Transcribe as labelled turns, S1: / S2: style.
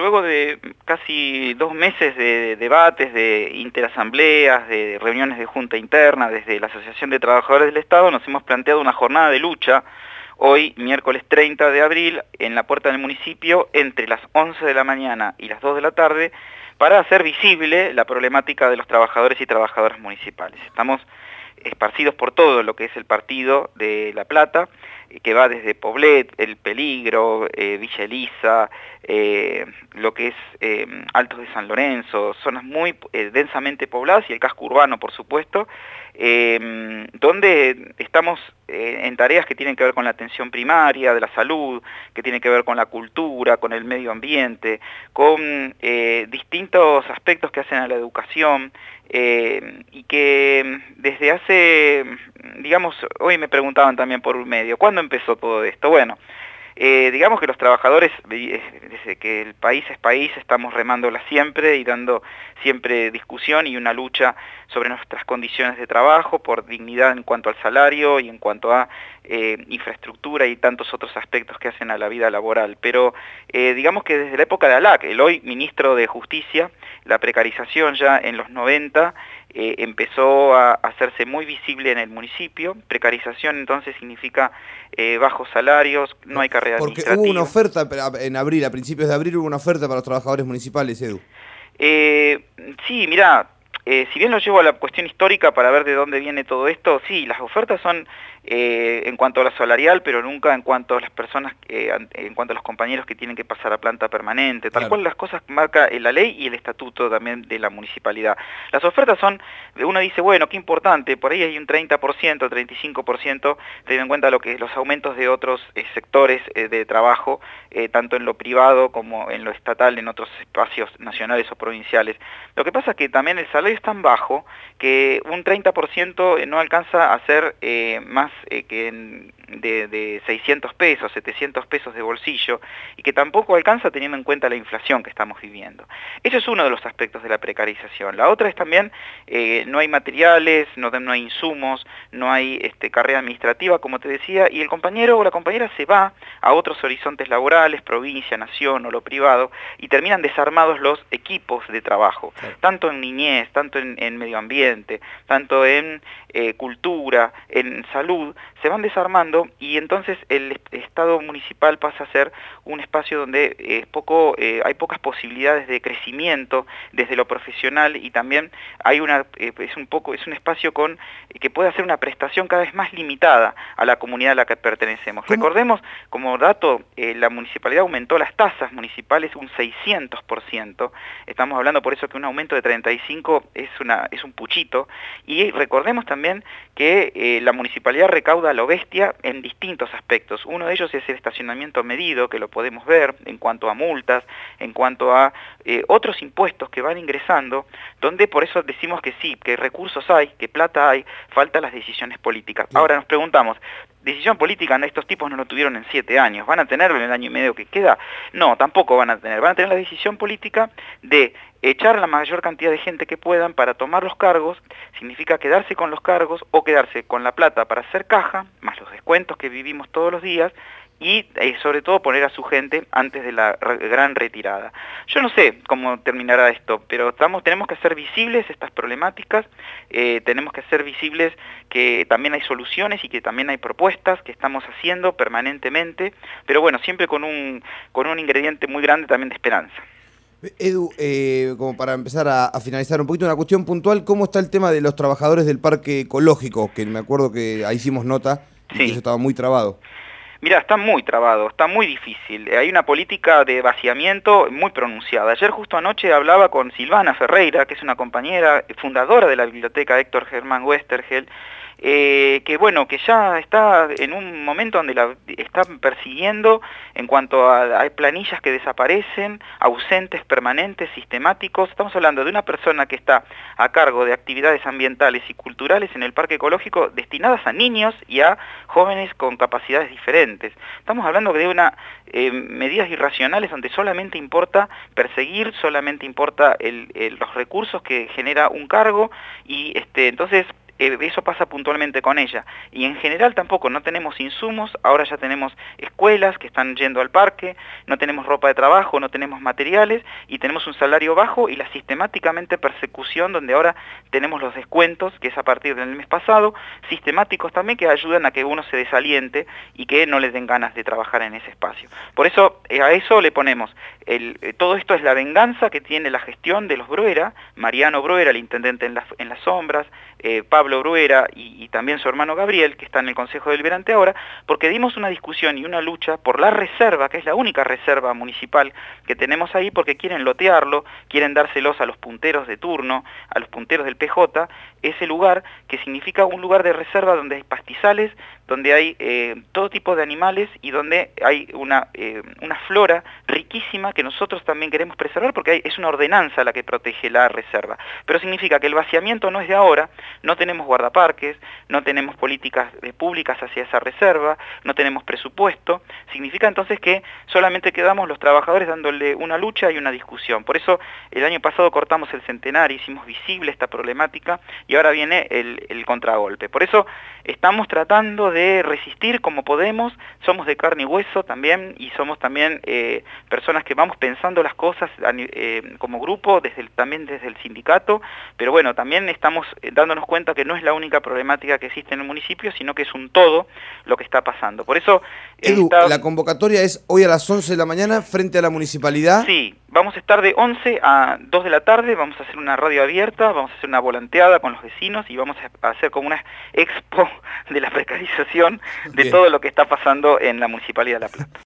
S1: luego de casi 2 meses de debates, de interasambleas, de reuniones de junta interna, desde la Asociación de Trabajadores del Estado, nos hemos planteado una jornada de lucha, hoy, miércoles 30 de abril, en la puerta del municipio, entre las 11 de la mañana y las 2 de la tarde, para hacer visible la problemática de los trabajadores y trabajadoras municipales. Estamos esparcidos por todo lo que es el partido de La Plata, que va desde Poblet, El Peligro, Villa Elisa, lo que es Altos de San Lorenzo, zonas muy densamente pobladas y el casco urbano, por supuesto, donde estamos en tareas que tienen que ver con la atención primaria, de la salud, que tienen que ver con la cultura, con el medio ambiente, con distintos aspectos que hacen a la educación, y que desde hace, digamos, hoy me preguntaban también por un medio, ¿cuándo empezó todo esto? Bueno, digamos que los trabajadores, desde que el país es país, estamos remándola siempre y dando siempre discusión y una lucha sobre nuestras condiciones de trabajo, por dignidad en cuanto al salario y en cuanto a infraestructura y tantos otros aspectos que hacen a la vida laboral. Pero digamos que desde la época de Alac, el hoy ministro de Justicia, la precarización ya en los 90 empezó a hacerse muy visible en el municipio. Precarización entonces significa bajos salarios, no hay carrera
S2: Porque
S1: administrativa.
S2: hubo una oferta en abril, a principios de abril hubo una oferta para los trabajadores municipales, Edu.
S1: Sí, mirá, si bien lo llevo a la cuestión histórica para ver de dónde viene todo esto, sí, las ofertas son en cuanto a la salarial, pero nunca en cuanto a las personas, en cuanto a los compañeros que tienen que pasar a planta permanente, tal cual las cosas marca la ley y el estatuto también de la municipalidad. Las ofertas son, uno dice, bueno, qué importante, por ahí hay un 30%, 35%, teniendo en cuenta lo que los aumentos de otros sectores de trabajo, tanto en lo privado como en lo estatal, en otros espacios nacionales o provinciales. Lo que pasa es que también el salario es tan bajo que un 30% no alcanza a ser más que de 600 pesos, 700 pesos de bolsillo, y que tampoco alcanza teniendo en cuenta la inflación que estamos viviendo. Eso es uno de los aspectos de la precarización. La otra es también, no hay materiales, no hay insumos, no hay carrera administrativa, como te decía, y el compañero o la compañera se va a otros horizontes laborales, provincia, nación o lo privado, y terminan desarmados los equipos de trabajo, tanto en niñez, tanto en medio ambiente, tanto en cultura, en salud, se van desarmando y entonces el Estado municipal pasa a ser un espacio donde hay pocas posibilidades de crecimiento desde lo profesional y también hay es un espacio que puede hacer una prestación cada vez más limitada a la comunidad a la que pertenecemos. Recordemos, como dato, la municipalidad aumentó las tasas municipales un 600%, estamos hablando por eso que un aumento de 35 es un puchito, y recordemos también que la municipalidad recauda a lo bestia en distintos aspectos. Uno de ellos es el estacionamiento medido, que lo podemos ver en cuanto a multas, en cuanto a otros impuestos que van ingresando, donde por eso decimos que sí, que recursos hay, que plata hay, faltan las decisiones políticas. Sí. Ahora nos preguntamos, decisión política estos tipos no lo tuvieron en 7 años, ¿van a tenerlo en el año y medio que queda? No, tampoco van a tener la decisión política de echar a la mayor cantidad de gente que puedan para tomar los cargos, significa quedarse con los cargos o quedarse con la plata para hacer caja, más los descuentos que vivimos todos los días, y sobre todo poner a su gente antes de la gran retirada. Yo no sé cómo terminará esto, pero tenemos que hacer visibles estas problemáticas, tenemos que hacer visibles que también hay soluciones y que también hay propuestas que estamos haciendo permanentemente, pero bueno, siempre con un ingrediente muy grande también de esperanza.
S2: Edu, como para empezar a finalizar un poquito, una cuestión puntual, ¿cómo está el tema de los trabajadores del parque ecológico? Que me acuerdo que ahí hicimos nota y que eso estaba muy trabado.
S1: Mira, está muy trabado, está muy difícil. Hay una política de vaciamiento muy pronunciada. Ayer justo anoche hablaba con Silvana Ferreira, que es una compañera fundadora de la biblioteca Héctor Germán Westergel, que bueno, que ya está en un momento donde la están persiguiendo en cuanto a planillas que desaparecen, ausentes permanentes, sistemáticos. Estamos hablando de una persona que está a cargo de actividades ambientales y culturales en el parque ecológico destinadas a niños y a jóvenes con capacidades diferentes. Estamos hablando de medidas irracionales donde solamente importa perseguir, solamente importa los recursos que genera un cargo y entonces eso pasa puntualmente con ella. Y en general tampoco, no tenemos insumos, ahora ya tenemos escuelas que están yendo al parque, no tenemos ropa de trabajo, no tenemos materiales y tenemos un salario bajo y la sistemáticamente persecución donde ahora tenemos los descuentos, que es a partir del mes pasado, sistemáticos también que ayudan a que uno se desaliente y que no le den ganas de trabajar en ese espacio. Por eso a eso le ponemos, todo esto es la venganza que tiene la gestión de los Bruera, Mariano Bruera, el intendente en las sombras, Pablo Bruera y también su hermano Gabriel, que está en el Consejo Deliberante ahora, porque dimos una discusión y una lucha por la reserva, que es la única reserva municipal que tenemos ahí, porque quieren lotearlo, quieren dárselos a los punteros de turno, a los punteros del PJ, ese lugar que significa un lugar de reserva donde hay pastizales, donde hay todo tipo de animales y donde hay una flora riquísima que nosotros también queremos preservar porque es una ordenanza la que protege la reserva. Pero significa que el vaciamiento no es de ahora, no tenemos guardaparques, no tenemos políticas públicas hacia esa reserva, no tenemos presupuesto, significa entonces que solamente quedamos los trabajadores dándole una lucha y una discusión. Por eso el año pasado cortamos el centenario, hicimos visible esta problemática y ahora viene el contragolpe. Por eso estamos tratando de resistir como podemos, somos de carne y hueso también y somos también personas que vamos pensando las cosas como grupo, también desde el sindicato, pero bueno, también estamos dándonos cuenta que no es la única problemática que existe en el municipio, sino que es un todo lo que está pasando. Por eso...
S2: Edu, la convocatoria es hoy a las 11 de la mañana frente a la municipalidad.
S1: Sí, vamos a estar de 11 a 2 de la tarde, vamos a hacer una radio abierta, vamos a hacer una volanteada con los vecinos y vamos a hacer como una expo de la precarización de todo lo que está pasando en la Municipalidad de La Plata.